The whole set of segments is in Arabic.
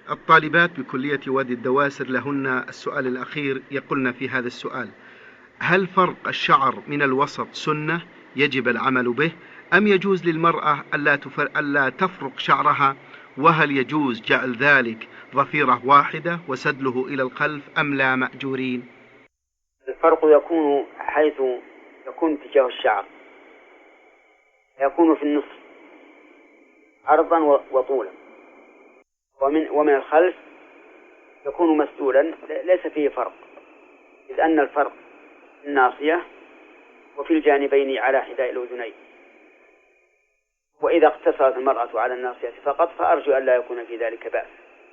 الطالبات بكلية وادي الدواسر لهن السؤال الأخير، يقولن في هذا السؤال: هل فرق الشعر من الوسط سنة يجب العمل به، أم يجوز للمرأة ألا تفرق شعرها؟ وهل يجوز جعل ذلك ضفيرة واحدة وسدله إلى الخلف أم لا مأجورين؟ الفرق يكون حيث يكون تجاه الشعر، يكون في النصف عرضا وطولا، ومن الخلف يكون مسدولا، ليس فيه فرق، إذ أن الفرق الناصية وفي الجانبين على حذاء الأذنين. وإذا اقتصرت المرأة على الناصية فقط فأرجو أن لا يكون في ذلك بأس.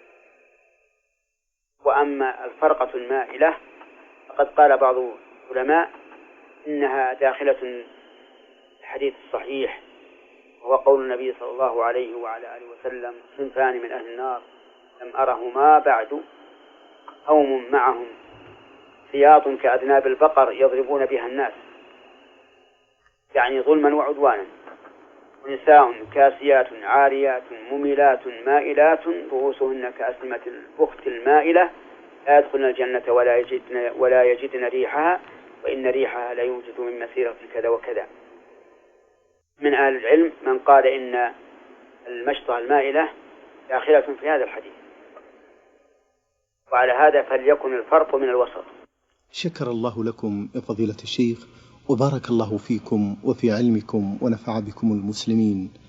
وأما الفرقة المائلة فقد قال بعض العلماء إنها داخلة في الحديث الصحيح، وهو قول النبي صلى الله عليه وعلى آله وسلم: صنفان من أهل النار لم أرهما بعد، قوم معهم سياط كأذناب البقر يضربون بها الناس، يعني ظلما وعدوانا، ونساء كاسيات عاريات مميلات مائلات رؤوسهن كأسنمة البخت المائلة لا يدخلن الجنة ولا يجدن ريحها، وإن ريحها لا يوجد من مسيرة كذا وكذا. من أهل العلم من قال إن المشطة المائلة داخلة في هذا الحديث، وعلى هذا فليكن الفرق من الوسط. شكر الله لكم يا فضيلة الشيخ، وبارك الله فيكم وفي علمكم ونفع بكم المسلمين.